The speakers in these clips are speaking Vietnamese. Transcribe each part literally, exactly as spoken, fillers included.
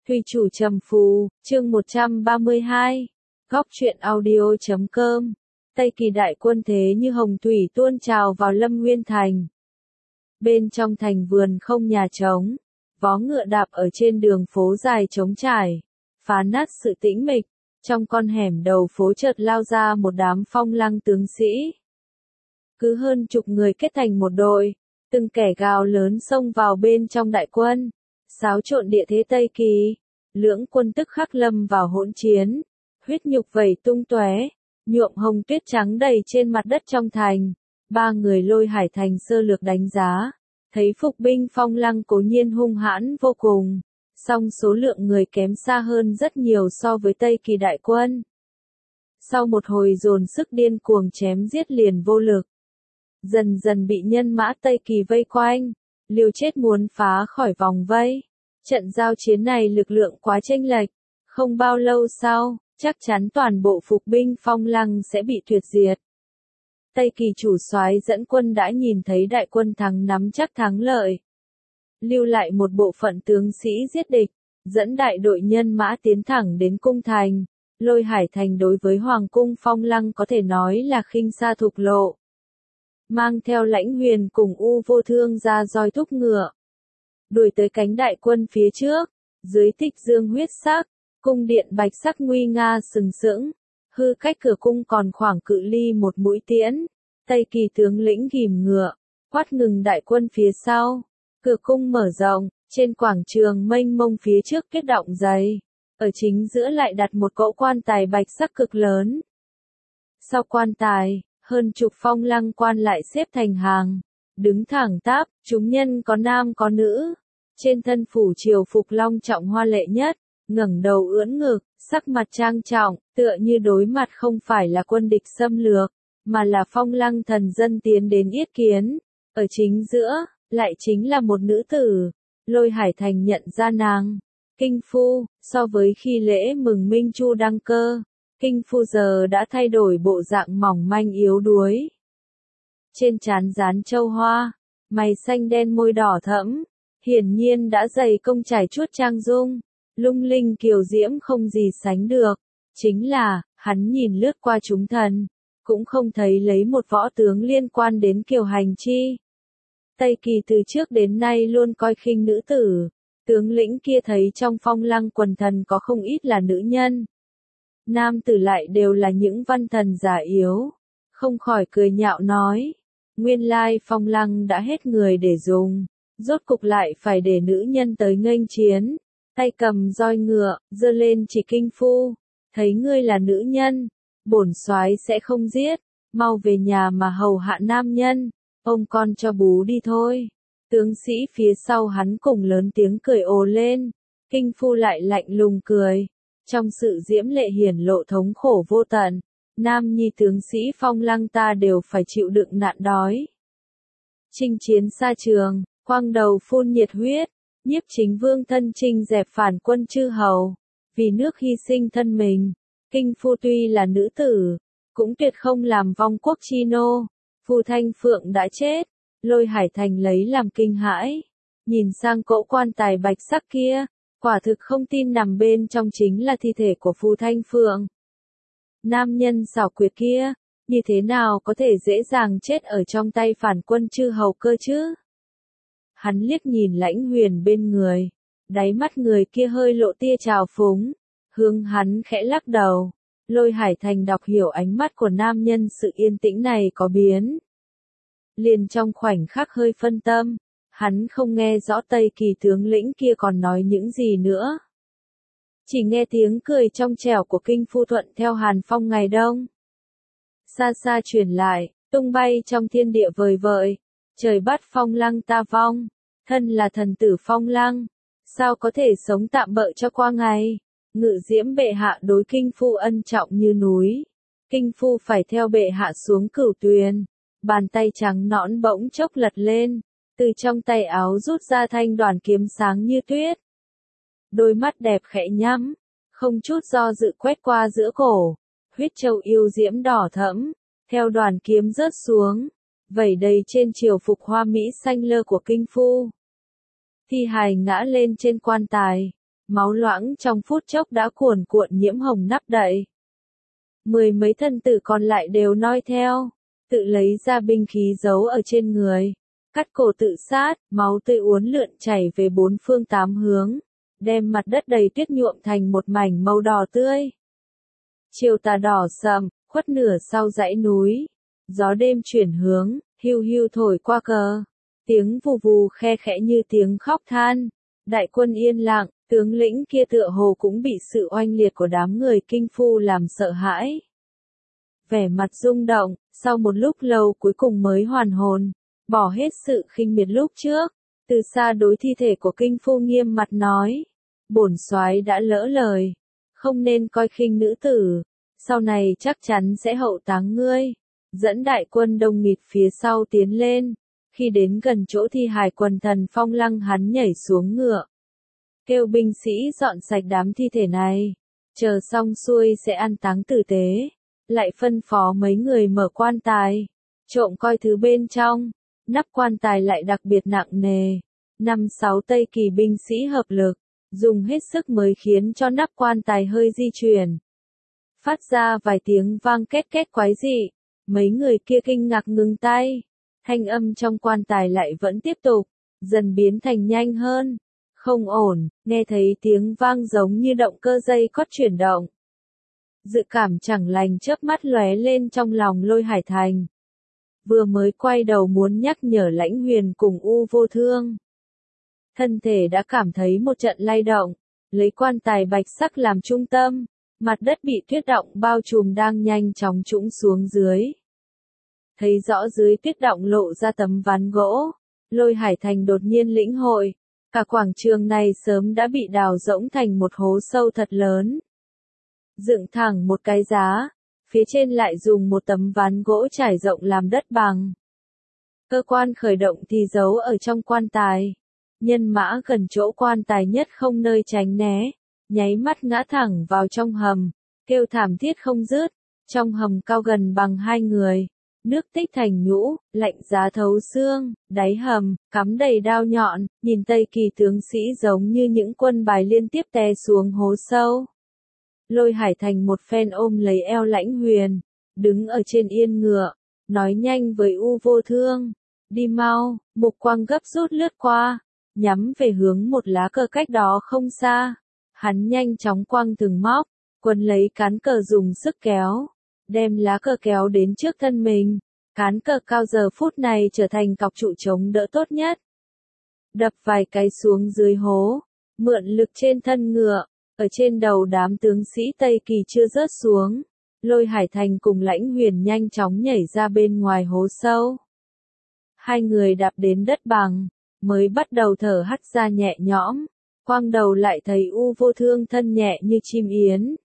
Thủy chủ trầm phù, chương một trăm ba mươi hai. Góc truyện audio chấm com. Tây Kỳ đại quân thế như hồng thủy tuôn trào vào Lâm Nguyên thành. Bên trong thành vườn không nhà trống, vó ngựa đạp ở trên đường phố dài trống trải, phá nát sự tĩnh mịch. Trong con hẻm đầu phố chợt lao ra một đám phong lăng tướng sĩ. Cứ hơn chục người kết thành một đội, từng kẻ gào lớn xông vào bên trong đại quân, xáo trộn địa thế Tây Kỳ. Lưỡng quân tức khắc lâm vào hỗn chiến, huyết nhục vẩy tung tóe, nhuộm hồng tuyết trắng đầy trên mặt đất trong thành. Ba người Lôi Hải Thành sơ lược đánh giá, thấy phục binh phong lăng cố nhiên hung hãn vô cùng, song số lượng người kém xa hơn rất nhiều so với Tây Kỳ đại quân. Sau một hồi dồn sức điên cuồng chém giết liền vô lực, dần dần bị nhân mã Tây Kỳ vây quanh, liều chết muốn phá khỏi vòng vây. Trận giao chiến này lực lượng quá chênh lệch, không bao lâu sau, chắc chắn toàn bộ phục binh phong lăng sẽ bị tuyệt diệt. Tây Kỳ chủ soái dẫn quân đã nhìn thấy đại quân thắng nắm chắc thắng lợi, lưu lại một bộ phận tướng sĩ giết địch, dẫn đại đội nhân mã tiến thẳng đến cung thành. Lôi Hải Thành đối với hoàng cung phong lăng có thể nói là khinh xa thục lộ. Mang theo Lãnh Huyền cùng U Vô Thương ra roi thúc ngựa, đuổi tới cánh đại quân phía trước. Dưới tích dương huyết sắc, cung điện bạch sắc nguy nga sừng sững, hư cách cửa cung còn khoảng cự ly một mũi tiễn. Tây Kỳ tướng lĩnh ghìm ngựa, quát ngừng đại quân phía sau. Cửa cung mở rộng, trên quảng trường mênh mông phía trước kết động dày, ở chính giữa lại đặt một cỗ quan tài bạch sắc cực lớn. Sau quan tài, hơn chục phong lăng quan lại xếp thành hàng, đứng thẳng tắp, chúng nhân có nam có nữ, trên thân phủ triều phục long trọng hoa lệ nhất, ngẩng đầu ưỡn ngực, sắc mặt trang trọng, tựa như đối mặt không phải là quân địch xâm lược, mà là phong lăng thần dân tiến đến yết kiến. Ở chính giữa, lại chính là một nữ tử. Lôi Hải Thành nhận ra nàng, Kinh Phu. So với khi lễ mừng Minh Chu đăng cơ, Kinh Phu giờ đã thay đổi bộ dạng mỏng manh yếu đuối. Trên trán dán châu hoa, mày xanh đen môi đỏ thẫm, hiển nhiên đã dày công trải chuốt trang dung, lung linh kiều diễm không gì sánh được. Chính là, hắn nhìn lướt qua chúng thần, cũng không thấy lấy một võ tướng liên quan đến kiều hành chi. Tây Kỳ từ trước đến nay luôn coi khinh nữ tử, tướng lĩnh kia thấy trong phong lăng quần thần có không ít là nữ nhân. Nam tử lại đều là những văn thần giả yếu, không khỏi cười nhạo nói, nguyên lai phong lăng đã hết người để dùng, rốt cục lại phải để nữ nhân tới nghênh chiến. Tay cầm roi ngựa, giơ lên chỉ Kinh Phu, thấy ngươi là nữ nhân, bổn soái sẽ không giết, mau về nhà mà hầu hạ nam nhân, ông con cho bú đi thôi. Tướng sĩ phía sau hắn cùng lớn tiếng cười ồ lên, Kinh Phu lại lạnh lùng cười, trong sự diễm lệ hiển lộ thống khổ vô tận. Nam nhi tướng sĩ phong lăng ta đều phải chịu đựng nạn đói. Chinh chiến xa trường, quang đầu phun nhiệt huyết, Nhiếp Chính Vương thân chinh dẹp phản quân chư hầu, vì nước hy sinh thân mình. Kinh Phu tuy là nữ tử, cũng tuyệt không làm vong quốc chi nô. Phù Thanh Phượng đã chết, Lôi Hải Thành lấy làm kinh hãi, nhìn sang cỗ quan tài bạch sắc kia, quả thực không tin nằm bên trong chính là thi thể của Phù Thanh Phượng. Nam nhân xảo quyệt kia, như thế nào có thể dễ dàng chết ở trong tay phản quân chư hầu cơ chứ? Hắn liếc nhìn Lãnh Huyền bên người, đáy mắt người kia hơi lộ tia trào phúng, hướng hắn khẽ lắc đầu. Lôi Hải Thành đọc hiểu ánh mắt của nam nhân sự yên tĩnh này có biến. Liền trong khoảnh khắc hơi phân tâm, hắn không nghe rõ Tây Kỳ tướng lĩnh kia còn nói những gì nữa. Chỉ nghe tiếng cười trong trẻo của Kinh Phu thuận theo hàn phong ngày đông. Xa xa truyền lại, tung bay trong thiên địa vời vợi, trời bắt phong lăng ta vong, thân là thần tử phong lăng, sao có thể sống tạm bợ cho qua ngày. Ngự diễm bệ hạ đối Kinh Phu ân trọng như núi, Kinh Phu phải theo bệ hạ xuống cửu tuyền. Bàn tay trắng nõn bỗng chốc lật lên, từ trong tay áo rút ra thanh đoàn kiếm sáng như tuyết. Đôi mắt đẹp khẽ nhắm, không chút do dự quét qua giữa cổ, huyết châu yêu diễm đỏ thẫm, theo đoàn kiếm rớt xuống, vẩy đầy trên triều phục hoa mỹ xanh lơ của Kinh Phu. Thi hài ngã lên trên quan tài, máu loãng trong phút chốc đã cuồn cuộn nhiễm hồng nắp đậy. Mười mấy thân tử còn lại đều noi theo, tự lấy ra binh khí giấu ở trên người, cắt cổ tự sát, máu tươi uốn lượn chảy về bốn phương tám hướng, đem mặt đất đầy tuyết nhuộm thành một mảnh màu đỏ tươi. Chiều tà đỏ sậm, khuất nửa sau dãy núi, gió đêm chuyển hướng, hiu hiu thổi qua cờ, tiếng vù vù khe khẽ như tiếng khóc than. Đại quân yên lặng, tướng lĩnh kia tựa hồ cũng bị sự oanh liệt của đám người kinh phu làm sợ hãi. Vẻ mặt rung động, sau một lúc lâu cuối cùng mới hoàn hồn, bỏ hết sự khinh miệt lúc trước, từ xa đối thi thể của kinh phu nghiêm mặt nói, bổn soái đã lỡ lời, không nên coi khinh nữ tử, sau này chắc chắn sẽ hậu táng ngươi, dẫn đại quân đông nghịt phía sau tiến lên. Khi đến gần chỗ thi hài quần thần Phong Lăng hắn nhảy xuống ngựa, kêu binh sĩ dọn sạch đám thi thể này, chờ xong xuôi sẽ an táng tử tế, lại phân phó mấy người mở quan tài, trộm coi thứ bên trong, nắp quan tài lại đặc biệt nặng nề, năm sáu Tây Kỳ binh sĩ hợp lực, dùng hết sức mới khiến cho nắp quan tài hơi di chuyển, phát ra vài tiếng vang két két quái dị, mấy người kia kinh ngạc ngừng tay. Thanh âm trong quan tài lại vẫn tiếp tục, dần biến thành nhanh hơn. Không ổn, nghe thấy tiếng vang giống như động cơ dây cót chuyển động. Dự cảm chẳng lành chớp mắt lóe lên trong lòng Lôi Hải Thành. Vừa mới quay đầu muốn nhắc nhở Lãnh Huyền cùng U Vô Thương. Thân thể đã cảm thấy một trận lay động, lấy quan tài bạch sắc làm trung tâm, mặt đất bị tuyết động bao trùm đang nhanh chóng trũng xuống dưới. Thấy rõ dưới tuyết động lộ ra tấm ván gỗ, Lôi Hải Thành đột nhiên lĩnh hội, cả quảng trường này sớm đã bị đào rỗng thành một hố sâu thật lớn. Dựng thẳng một cái giá, phía trên lại dùng một tấm ván gỗ trải rộng làm đất bằng. Cơ quan khởi động thì giấu ở trong quan tài. Nhân mã gần chỗ quan tài nhất không nơi tránh né, nháy mắt ngã thẳng vào trong hầm, kêu thảm thiết không dứt, trong hầm cao gần bằng hai người. Nước tích thành nhũ, lạnh giá thấu xương, đáy hầm, cắm đầy đao nhọn, nhìn Tây Kỳ tướng sĩ giống như những quân bài liên tiếp té xuống hố sâu. Lôi Hải Thành một phen ôm lấy eo Lãnh Huyền, đứng ở trên yên ngựa, nói nhanh với U Vô Thương, đi mau, mục quang gấp rút lướt qua, nhắm về hướng một lá cờ cách đó không xa. Hắn nhanh chóng quăng từng móc, quấn lấy cán cờ dùng sức kéo. Đem lá cờ kéo đến trước thân mình, cán cờ cao giờ phút này trở thành cọc trụ chống đỡ tốt nhất. Đập vài cái xuống dưới hố, mượn lực trên thân ngựa, ở trên đầu đám tướng sĩ Tây Kỳ chưa rớt xuống, Lôi Hải Thành cùng Lãnh Huyền nhanh chóng nhảy ra bên ngoài hố sâu. Hai người đạp đến đất bằng, mới bắt đầu thở hắt ra nhẹ nhõm, quang đầu lại thấy U Vô Thương thân nhẹ như chim yến.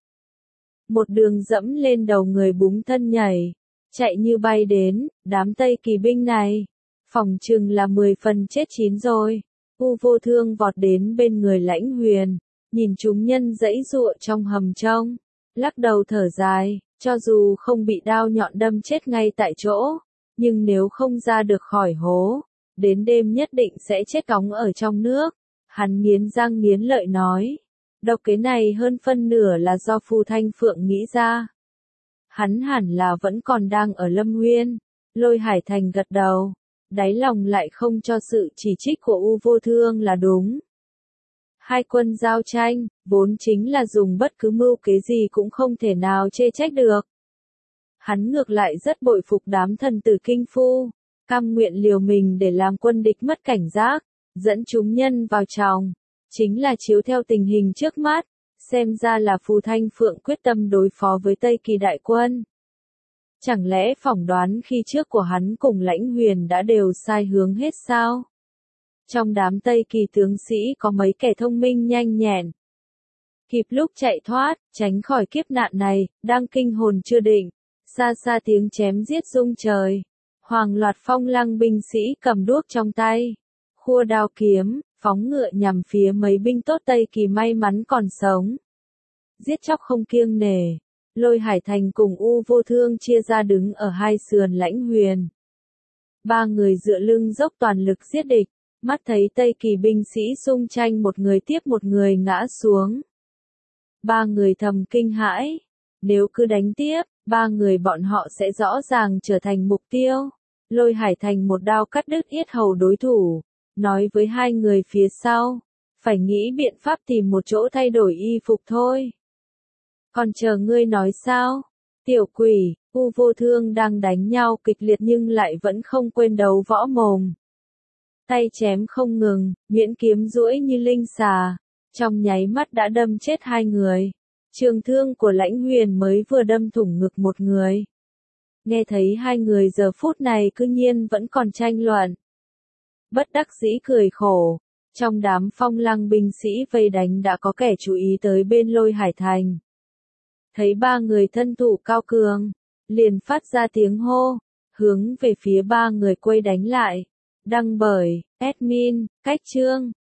Một đường dẫm lên đầu người búng thân nhảy, chạy như bay đến, đám Tây Kỳ binh này, phỏng chừng là mười phần chết chín rồi. U Vô Thương vọt đến bên người Lãnh Huyền, nhìn chúng nhân dãy giụa trong hầm trông, lắc đầu thở dài, cho dù không bị đao nhọn đâm chết ngay tại chỗ, nhưng nếu không ra được khỏi hố, đến đêm nhất định sẽ chết cóng ở trong nước. Hắn nghiến răng nghiến lợi nói. Độc kế này hơn phân nửa là do Phù Thanh Phượng nghĩ ra. Hắn hẳn là vẫn còn đang ở Lâm Nguyên. Lôi Hải Thành gật đầu, đáy lòng lại không cho sự chỉ trích của U Vô Thương là đúng. Hai quân giao tranh, vốn chính là dùng bất cứ mưu kế gì cũng không thể nào chê trách được. Hắn ngược lại rất bội phục đám thần tử kinh phu, cam nguyện liều mình để làm quân địch mất cảnh giác, dẫn chúng nhân vào tròng. Chính là chiếu theo tình hình trước mắt, xem ra là Phù Thanh Phượng quyết tâm đối phó với Tây Kỳ đại quân. Chẳng lẽ phỏng đoán khi trước của hắn cùng Lãnh Huyền đã đều sai hướng hết sao? Trong đám Tây Kỳ tướng sĩ có mấy kẻ thông minh nhanh nhẹn. Kịp lúc chạy thoát, tránh khỏi kiếp nạn này, đang kinh hồn chưa định. Xa xa tiếng chém giết rung trời. Hoàng loạt Phong Lăng binh sĩ cầm đuốc trong tay. Khua đao kiếm, phóng ngựa nhằm phía mấy binh tốt Tây Kỳ may mắn còn sống. Giết chóc không kiêng nể. Lôi Hải Thành cùng U Vô Thương chia ra đứng ở hai sườn Lãnh Huyền. Ba người dựa lưng dốc toàn lực giết địch. Mắt thấy Tây Kỳ binh sĩ xung tranh một người tiếp một người ngã xuống. Ba người thầm kinh hãi. Nếu cứ đánh tiếp, ba người bọn họ sẽ rõ ràng trở thành mục tiêu. Lôi Hải Thành một đao cắt đứt yết hầu đối thủ. Nói với hai người phía sau. Phải nghĩ biện pháp tìm một chỗ thay đổi y phục thôi. Còn chờ ngươi nói sao? Tiểu quỷ, U Vô Thương đang đánh nhau kịch liệt nhưng lại vẫn không quên đấu võ mồm. Tay chém không ngừng, miễn kiếm duỗi như linh xà. Trong nháy mắt đã đâm chết hai người. Trường thương của Lãnh Huyền mới vừa đâm thủng ngực một người. Nghe thấy hai người giờ phút này cư nhiên vẫn còn tranh luận. Bất đắc dĩ cười khổ. Trong đám Phong Lăng binh sĩ vây đánh đã có kẻ chú ý tới bên Lôi Hải Thành. Thấy ba người thân thủ cao cường, liền phát ra tiếng hô, hướng về phía ba người quay đánh lại. Đăng bởi, admin, cách chương.